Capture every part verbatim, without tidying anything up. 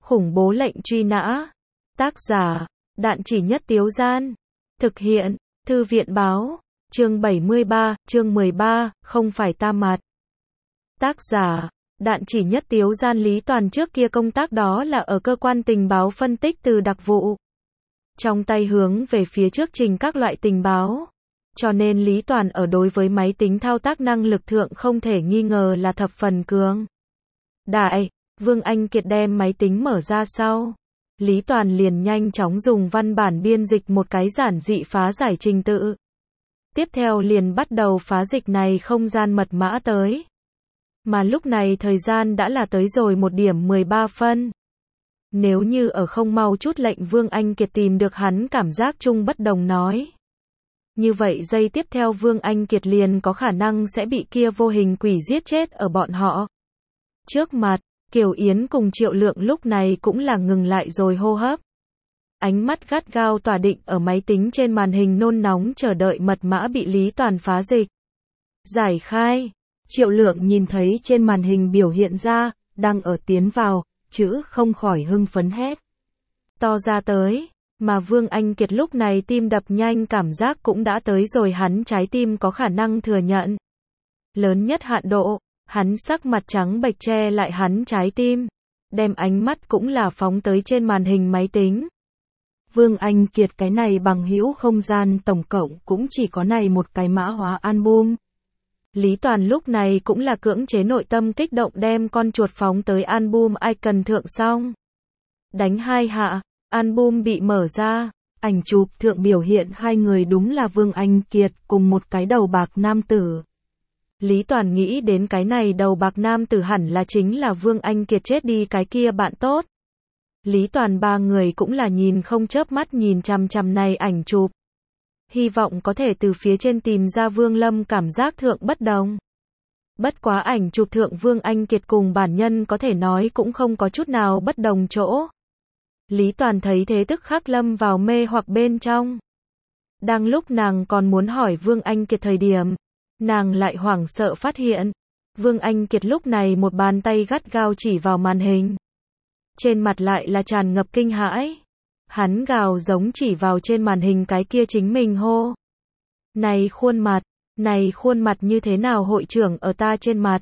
Khủng bố lệnh truy nã. Tác giả, Đạn Chỉ Nhất Tiếu Gian. Thực hiện, Thư viện báo. Chương bảy mươi ba, chương mười ba, không phải ta mặt. Tác giả, Đạn Chỉ Nhất Tiếu Gian. Lý Toàn trước kia công tác đó là ở cơ quan tình báo phân tích từ đặc vụ. Trong tay hướng về phía trước trình các loại tình báo. Cho nên Lý Toàn ở đối với máy tính thao tác năng lực thượng không thể nghi ngờ là thập phần cường đại. Vương Anh Kiệt đem máy tính mở ra sau. Lý Toàn liền nhanh chóng dùng văn bản biên dịch một cái giản dị phá giải trình tự. Tiếp theo liền bắt đầu phá dịch này không gian mật mã tới. Mà lúc này thời gian đã là tới rồi một điểm mười ba phân. Nếu như ở không mau chút lệnh Vương Anh Kiệt tìm được hắn cảm giác chung bất đồng nói. Như vậy giây tiếp theo Vương Anh Kiệt liền có khả năng sẽ bị kia vô hình quỷ giết chết ở bọn họ. Trước mặt, Kiều Yến cùng Triệu Lượng lúc này cũng là ngừng lại rồi hô hấp. Ánh mắt gắt gao tỏa định ở máy tính trên màn hình nôn nóng chờ đợi mật mã bị Lý Toàn phá dịch. Giải khai. Triệu Lượng nhìn thấy trên màn hình biểu hiện ra, đang ở tiến vào, chữ không khỏi hưng phấn hét to ra tới. Mà Vương Anh Kiệt lúc này tim đập nhanh cảm giác cũng đã tới rồi hắn trái tim có khả năng thừa nhận. Lớn nhất hạn độ, hắn sắc mặt trắng bệch che lại hắn trái tim. Đem ánh mắt cũng là phóng tới trên màn hình máy tính. Vương Anh Kiệt cái này bằng hữu không gian tổng cộng cũng chỉ có này một cái mã hóa album. Lý Toàn lúc này cũng là cưỡng chế nội tâm kích động đem con chuột phóng tới album icon thượng xong. Đánh hai hạ. Album bị mở ra, ảnh chụp thượng biểu hiện hai người đúng là Vương Anh Kiệt cùng một cái đầu bạc nam tử. Lý Toàn nghĩ đến cái này đầu bạc nam tử hẳn là chính là Vương Anh Kiệt chết đi cái kia bạn tốt. Lý Toàn ba người cũng là nhìn không chớp mắt nhìn chằm chằm này ảnh chụp. Hy vọng có thể từ phía trên tìm ra Vương Lâm cảm giác thượng bất đồng. Bất quá ảnh chụp thượng Vương Anh Kiệt cùng bản nhân có thể nói cũng không có chút nào bất đồng chỗ. Lý Toàn thấy thế tức khắc lâm vào mê hoặc bên trong. Đang lúc nàng còn muốn hỏi Vương Anh Kiệt thời điểm, nàng lại hoảng sợ phát hiện. Vương Anh Kiệt lúc này một bàn tay gắt gao chỉ vào màn hình. Trên mặt lại là tràn ngập kinh hãi. Hắn gào giống chỉ vào trên màn hình cái kia chính mình hô. Này khuôn mặt, này khuôn mặt như thế nào hội trưởng ở ta trên mặt?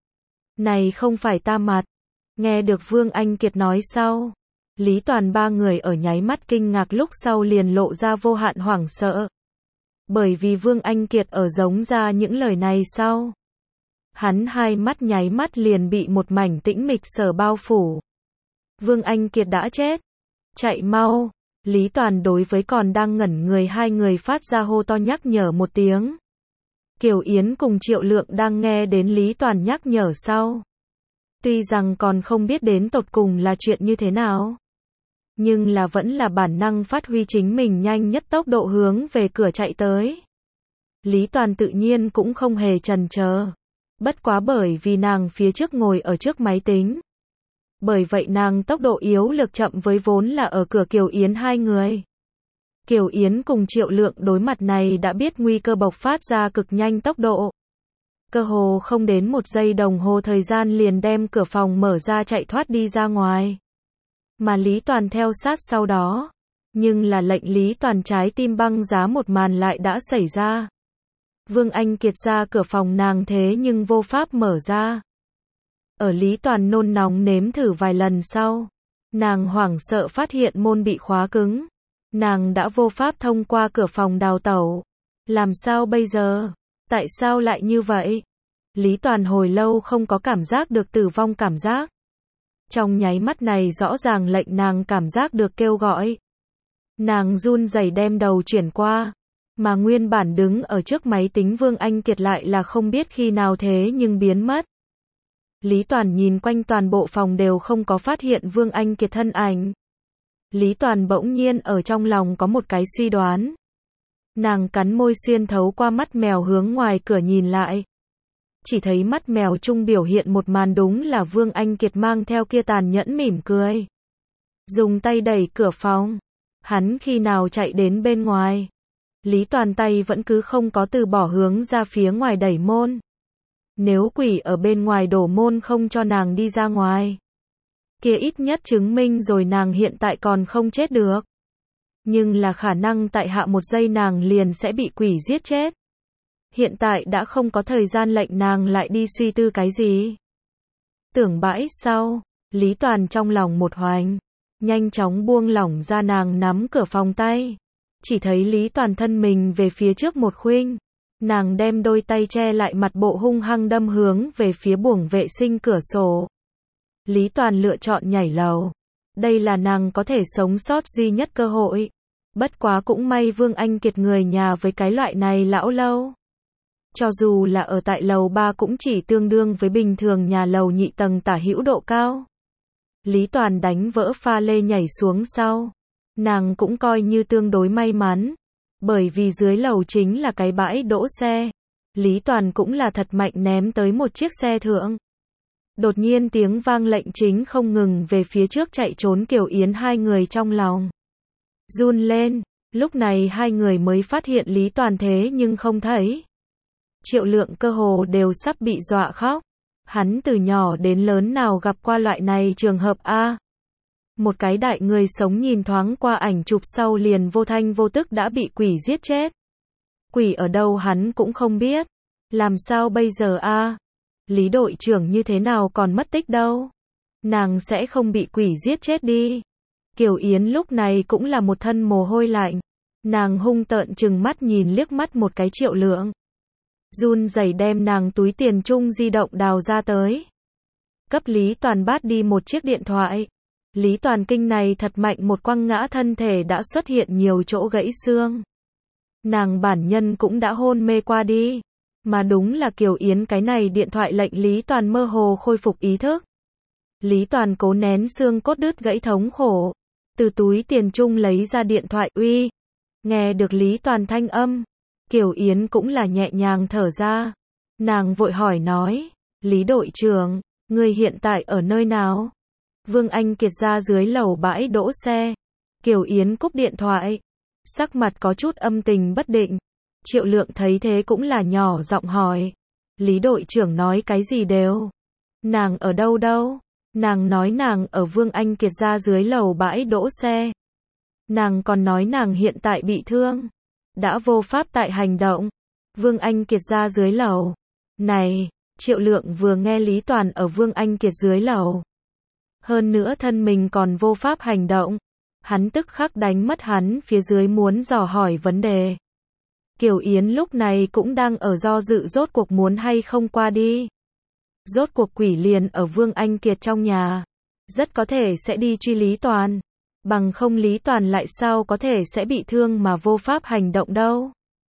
Này không phải ta mặt. Nghe được Vương Anh Kiệt nói sau. Lý Toàn ba người ở nháy mắt kinh ngạc lúc sau liền lộ ra vô hạn hoảng sợ. Bởi vì Vương Anh Kiệt ở giống ra những lời này sau. Hắn hai mắt nháy mắt liền bị một mảnh tĩnh mịch sở bao phủ. Vương Anh Kiệt đã chết. Chạy mau. Lý Toàn đối với còn đang ngẩn người hai người phát ra hô to nhắc nhở một tiếng. Kiều Yến cùng Triệu Lượng đang nghe đến Lý Toàn nhắc nhở sau. Tuy rằng còn không biết đến tột cùng là chuyện như thế nào. Nhưng là vẫn là bản năng phát huy chính mình nhanh nhất tốc độ hướng về cửa chạy tới. Lý Toàn tự nhiên cũng không hề chần chờ. Bất quá bởi vì nàng phía trước ngồi ở trước máy tính. Bởi vậy nàng tốc độ yếu lược chậm với vốn là ở cửa Kiều Yến hai người. Kiều Yến cùng Triệu Lượng đối mặt này đã biết nguy cơ bộc phát ra cực nhanh tốc độ. Cơ hồ không đến một giây đồng hồ thời gian liền đem cửa phòng mở ra chạy thoát đi ra ngoài. Mà Lý Toàn theo sát sau đó. Nhưng là lệnh Lý Toàn trái tim băng giá một màn lại đã xảy ra. Vương Anh Kiệt ra cửa phòng nàng thế nhưng vô pháp mở ra. Ở Lý Toàn nôn nóng nếm thử vài lần sau. Nàng hoảng sợ phát hiện môn bị khóa cứng. Nàng đã vô pháp thông qua cửa phòng đào tẩu. Làm sao bây giờ? Tại sao lại như vậy? Lý Toàn hồi lâu không có cảm giác được tử vong cảm giác. Trong nháy mắt này rõ ràng lệnh nàng cảm giác được kêu gọi. Nàng run rẩy đem đầu chuyển qua. Mà nguyên bản đứng ở trước máy tính Vương Anh Kiệt lại là không biết khi nào thế nhưng biến mất. Lý Toàn nhìn quanh toàn bộ phòng đều không có phát hiện Vương Anh Kiệt thân ảnh. Lý Toàn bỗng nhiên ở trong lòng có một cái suy đoán. Nàng cắn môi xuyên thấu qua mắt mèo hướng ngoài cửa nhìn lại. Chỉ thấy mắt mèo chung biểu hiện một màn đúng là Vương Anh Kiệt mang theo kia tàn nhẫn mỉm cười. Dùng tay đẩy cửa phòng. Hắn khi nào chạy đến bên ngoài. Lý Toàn tay vẫn cứ không có từ bỏ hướng ra phía ngoài đẩy môn. Nếu quỷ ở bên ngoài đổ môn không cho nàng đi ra ngoài. kia ít nhất chứng minh rồi nàng hiện tại còn không chết được. Nhưng là khả năng tại hạ một giây nàng liền sẽ bị quỷ giết chết. Hiện tại đã không có thời gian lệnh nàng lại đi suy tư cái gì. Tưởng bãi sau, Lý Toàn trong lòng một hoành, nhanh chóng buông lỏng ra nàng nắm cửa phòng tay. Chỉ thấy Lý Toàn thân mình về phía trước một khuynh, nàng đem đôi tay che lại mặt bộ hung hăng đâm hướng về phía buồng vệ sinh cửa sổ. Lý Toàn lựa chọn nhảy lầu. Đây là nàng có thể sống sót duy nhất cơ hội. Bất quá cũng may Vương Anh Kiệt người nhà với cái loại này lão lâu. Cho dù là ở tại lầu ba cũng chỉ tương đương với bình thường nhà lầu nhị tầng tả hữu độ cao. Lý Toàn đánh vỡ pha lê nhảy xuống sau. Nàng cũng coi như tương đối may mắn. Bởi vì dưới lầu chính là cái bãi đỗ xe. Lý Toàn cũng là thật mạnh ném tới một chiếc xe thượng. Đột nhiên tiếng vang lệnh chính không ngừng về phía trước chạy trốn Kiều Yến hai người trong lòng run lên, lúc này hai người mới phát hiện Lý Toàn thế nhưng không thấy. Triệu Lượng cơ hồ đều sắp bị dọa khóc. Hắn từ nhỏ đến lớn nào gặp qua loại này trường hợp a. Một cái đại người sống nhìn thoáng qua ảnh chụp sau liền vô thanh vô tức đã bị quỷ giết chết. Quỷ ở đâu hắn cũng không biết. Làm sao bây giờ a? Lý đội trưởng như thế nào còn mất tích đâu? Nàng sẽ không bị quỷ giết chết đi. Kiều Yến lúc này cũng là một thân mồ hôi lạnh. Nàng hung tợn trừng mắt nhìn liếc mắt một cái Triệu Lượng. Run rẩy đem nàng túi tiền chung di động đào ra tới. Cấp Lý Toàn bắt đi một chiếc điện thoại. Lý Toàn kinh này thật mạnh một quăng ngã thân thể đã xuất hiện nhiều chỗ gãy xương. Nàng bản nhân cũng đã hôn mê qua đi. Mà đúng là Kiều Yến cái này điện thoại lệnh Lý Toàn mơ hồ khôi phục ý thức. Lý Toàn cố nén xương cốt đứt gãy thống khổ. Từ túi tiền chung lấy ra điện thoại uy. Nghe được Lý Toàn thanh âm. Kiều Yến cũng là nhẹ nhàng thở ra. Nàng vội hỏi nói. Lý đội trưởng, người hiện tại ở nơi nào? Vương Anh Kiệt ra dưới lầu bãi đỗ xe. Kiều Yến cúp điện thoại. Sắc mặt có chút âm tình bất định. Triệu Lượng thấy thế cũng là nhỏ giọng hỏi. Lý đội trưởng nói cái gì đều? Nàng ở đâu đâu? Nàng nói nàng ở Vương Anh Kiệt ra dưới lầu bãi đỗ xe. Nàng còn nói nàng hiện tại bị thương. Đã vô pháp tại hành động. Vương Anh Kiệt ra dưới lầu. Này, Triệu Lượng vừa nghe Lý Toàn ở Vương Anh Kiệt dưới lầu. Hơn nữa thân mình còn vô pháp hành động. Hắn tức khắc đánh mất hắn phía dưới muốn dò hỏi vấn đề. Kiều Yến lúc này cũng đang ở do dự rốt cuộc muốn hay không qua đi. Rốt cuộc quỷ liền ở Vương Anh Kiệt trong nhà. Rất có thể sẽ đi truy Lý Toàn. Bằng không Lý Toàn lại sao có thể sẽ bị thương mà vô pháp hành động đâu.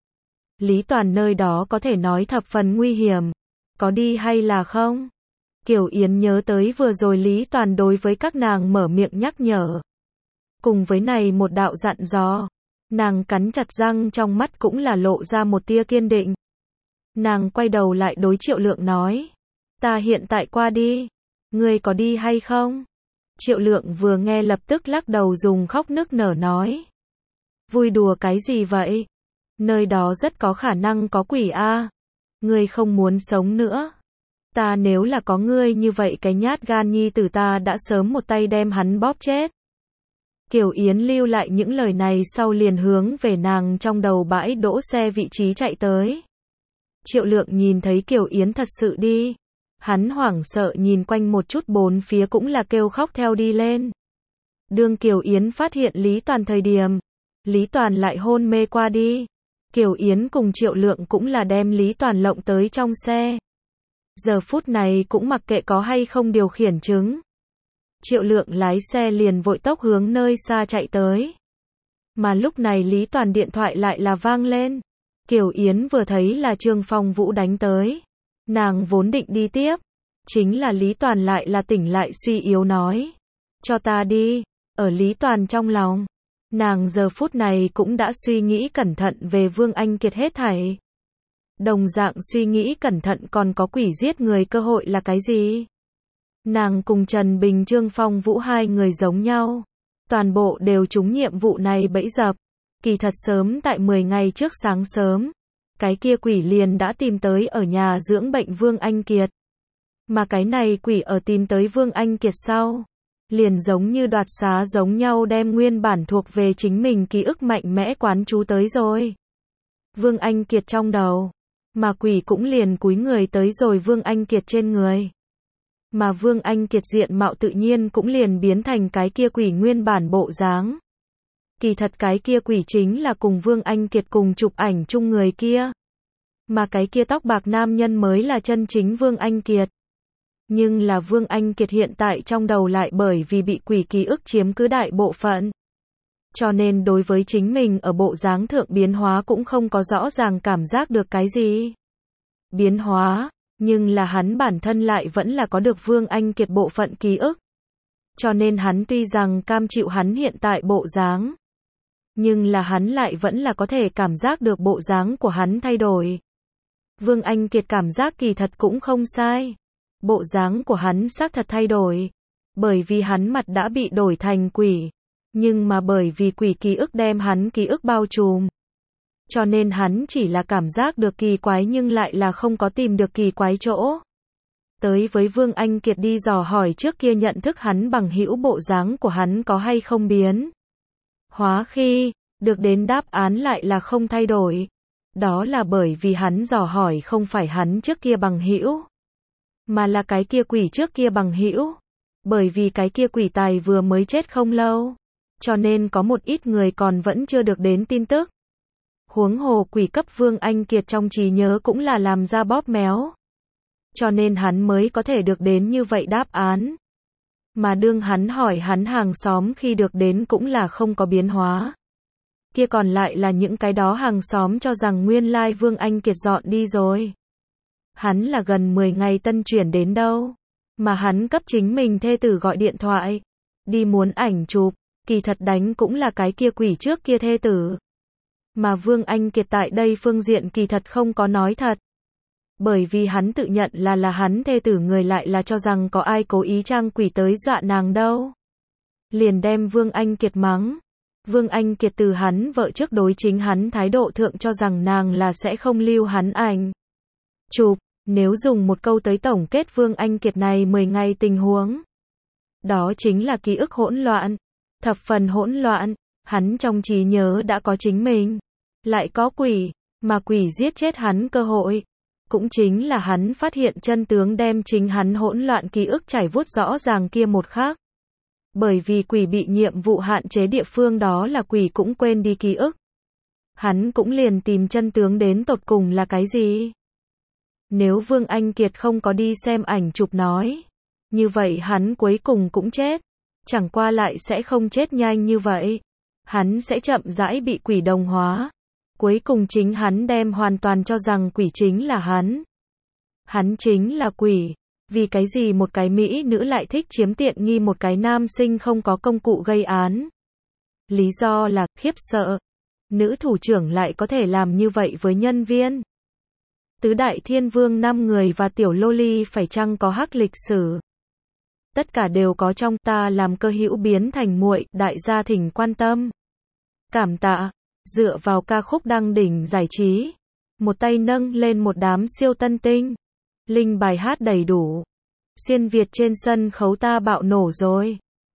Lý Toàn nơi đó có thể nói thập phần nguy hiểm. Có đi hay là không? Kiều Yến nhớ tới vừa rồi Lý Toàn đối với các nàng mở miệng nhắc nhở. Cùng với này một đạo dặn dò. Nàng cắn chặt răng trong mắt cũng là lộ ra một tia kiên định. Nàng quay đầu lại đối Triệu Lượng nói. Ta hiện tại qua đi. Ngươi có đi hay không? Triệu Lượng vừa nghe lập tức lắc đầu dùng khóc nức nở nói. Vui đùa cái gì vậy? Nơi đó rất có khả năng có quỷ a. Ngươi không muốn sống nữa. Ta nếu là có ngươi như vậy cái nhát gan nhi tử ta đã sớm một tay đem hắn bóp chết. Kiều Yến lưu lại những lời này sau liền hướng về nàng trong đầu bãi đỗ xe vị trí chạy tới. Triệu Lượng nhìn thấy Kiều Yến thật sự đi. Hắn hoảng sợ nhìn quanh một chút bốn phía cũng là kêu khóc theo đi lên. Đương Kiều Yến phát hiện Lý Toàn thời điểm. Lý Toàn lại hôn mê qua đi. Kiều Yến cùng Triệu Lượng cũng là đem Lý Toàn lộng tới trong xe. Giờ phút này cũng mặc kệ có hay không điều khiển chứng. Triệu Lượng lái xe liền vội tốc hướng nơi xa chạy tới. Mà lúc này Lý Toàn điện thoại lại là vang lên. Kiều Yến vừa thấy là Trương Phong Vũ đánh tới. Nàng vốn định đi tiếp. Chính là Lý Toàn lại là tỉnh lại suy yếu nói. Cho ta đi. Ở Lý Toàn trong lòng. Nàng giờ phút này cũng đã suy nghĩ cẩn thận về Vương Anh Kiệt hết thảy. Đồng dạng suy nghĩ cẩn thận còn có quỷ giết người cơ hội là cái gì? Nàng cùng Trần Bình Trương Phong Vũ hai người giống nhau. Toàn bộ đều trúng nhiệm vụ này bẫy dập. Kỳ thật sớm tại mười ngày trước sáng sớm. Cái kia quỷ liền đã tìm tới ở nhà dưỡng bệnh Vương Anh Kiệt. Mà cái này quỷ ở tìm tới Vương Anh Kiệt sau. liền giống như đoạt xá giống nhau đem nguyên bản thuộc về chính mình ký ức mạnh mẽ quán trú tới rồi. Vương Anh Kiệt trong đầu, mà quỷ cũng liền cúi người tới rồi Vương Anh Kiệt trên người. Mà Vương Anh Kiệt diện mạo tự nhiên cũng liền biến thành cái kia quỷ nguyên bản bộ dáng. Kỳ thật cái kia quỷ chính là cùng Vương Anh Kiệt cùng chụp ảnh chung người kia. Mà cái kia tóc bạc nam nhân mới là chân chính Vương Anh Kiệt. Nhưng là Vương Anh Kiệt hiện tại trong đầu lại bởi vì bị quỷ ký ức chiếm cứ đại bộ phận. Cho nên đối với chính mình ở bộ dáng thượng biến hóa cũng không có rõ ràng cảm giác được cái gì. Biến hóa, nhưng là hắn bản thân lại vẫn là có được Vương Anh Kiệt bộ phận ký ức. Cho nên hắn tuy rằng cam chịu hắn hiện tại bộ dáng, nhưng là hắn lại vẫn là có thể cảm giác được bộ dáng của hắn thay đổi. Vương Anh Kiệt cảm giác kỳ thật cũng không sai. Bộ dáng của hắn xác thật thay đổi. Bởi vì hắn mặt đã bị đổi thành quỷ. Nhưng mà bởi vì quỷ ký ức đem hắn ký ức bao trùm. Cho nên hắn chỉ là cảm giác được kỳ quái nhưng lại là không có tìm được kỳ quái chỗ. Tới với Vương Anh Kiệt đi dò hỏi trước kia nhận thức hắn bằng hữu bộ dáng của hắn có hay không biến. Hóa khi, được đến đáp án lại là không thay đổi. Đó là bởi vì hắn dò hỏi không phải hắn trước kia bằng hữu, mà là cái kia quỷ trước kia bằng hữu. Bởi vì cái kia quỷ tài vừa mới chết không lâu, cho nên có một ít người còn vẫn chưa được đến tin tức. Huống hồ quỷ cấp Vương Anh Kiệt trong trí nhớ cũng là làm ra bóp méo. Cho nên hắn mới có thể được đến như vậy đáp án. Mà đương hắn hỏi hắn hàng xóm khi được đến cũng là không có biến hóa. Kia còn lại là những cái đó hàng xóm cho rằng nguyên lai Vương Anh Kiệt dọn đi rồi. Hắn là gần mười ngày tân chuyển đến đâu. Mà hắn cấp chính mình thê tử gọi điện thoại. Đi muốn ảnh chụp, kỳ thật đánh cũng là cái kia quỷ trước kia thê tử. Mà Vương Anh Kiệt tại đây phương diện kỳ thật không có nói thật. Bởi vì hắn tự nhận là là hắn thê tử người lại là cho rằng có ai cố ý trang quỷ tới dọa nàng đâu. Liền đem Vương Anh Kiệt mắng. Vương Anh Kiệt từ hắn vợ trước đối chính hắn thái độ thượng cho rằng nàng là sẽ không lưu hắn ảnh chụp. Nếu dùng một câu tới tổng kết Vương Anh Kiệt này mười ngày tình huống, đó chính là ký ức hỗn loạn, thập phần hỗn loạn. Hắn trong trí nhớ đã có chính mình, lại có quỷ, mà quỷ giết chết hắn cơ hội, cũng chính là hắn phát hiện chân tướng đem chính hắn hỗn loạn ký ức chảy vuốt rõ ràng kia một khắc. Bởi vì quỷ bị nhiệm vụ hạn chế địa phương đó là quỷ cũng quên đi ký ức. Hắn cũng liền tìm chân tướng đến tột cùng là cái gì. Nếu Vương Anh Kiệt không có đi xem ảnh chụp nói, như vậy hắn cuối cùng cũng chết. Chẳng qua lại sẽ không chết nhanh như vậy. Hắn sẽ chậm rãi bị quỷ đồng hóa. Cuối cùng chính hắn đem hoàn toàn cho rằng quỷ chính là hắn. Hắn chính là quỷ. Vì cái gì một cái mỹ nữ lại thích chiếm tiện nghi một cái nam sinh không có công cụ gây án? Lý do là khiếp sợ. Nữ thủ trưởng lại có thể làm như vậy với nhân viên. Tứ đại thiên vương năm người và tiểu loli phải chăng có hắc lịch sử? Tất cả đều có trong ta làm cơ hữu biến thành muội, đại gia thỉnh quan tâm. Cảm tạ, dựa vào ca khúc đăng đỉnh giải trí. Một tay nâng lên một đám siêu tân tinh. Linh bài hát đầy đủ. Xuyên Việt trên sân khấu ta bạo nổ rồi.